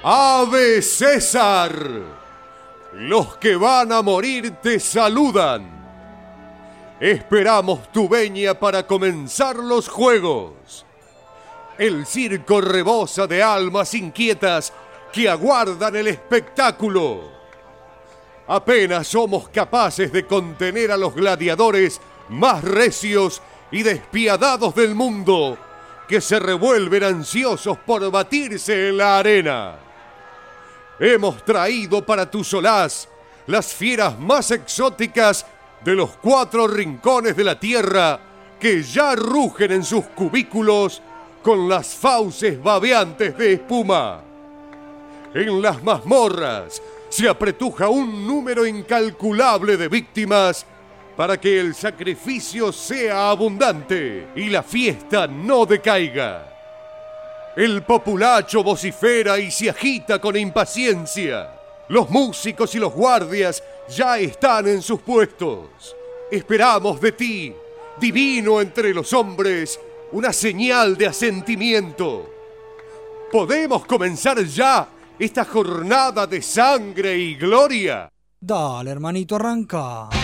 ¡Ave César! Los que van a morir te saludan. Esperamos tu venia para comenzar los juegos. El circo rebosa de almas inquietas que aguardan el espectáculo. Apenas somos capaces de contener a los gladiadores más recios y despiadados del mundo, que se revuelven ansiosos por batirse en la arena. Hemos traído para tu solaz las fieras más exóticas de los 4 rincones de la tierra, que ya rugen en sus cubículos con las fauces babeantes de espuma. En las mazmorras se apretuja un número incalculable de víctimas para que el sacrificio sea abundante y la fiesta no decaiga. El populacho vocifera y se agita con impaciencia. Los músicos y los guardias ya están en sus puestos. Esperamos de ti, divino entre los hombres, una señal de asentimiento. ¿Podemos comenzar ya esta jornada de sangre y gloria? Dale, hermanito, arranca.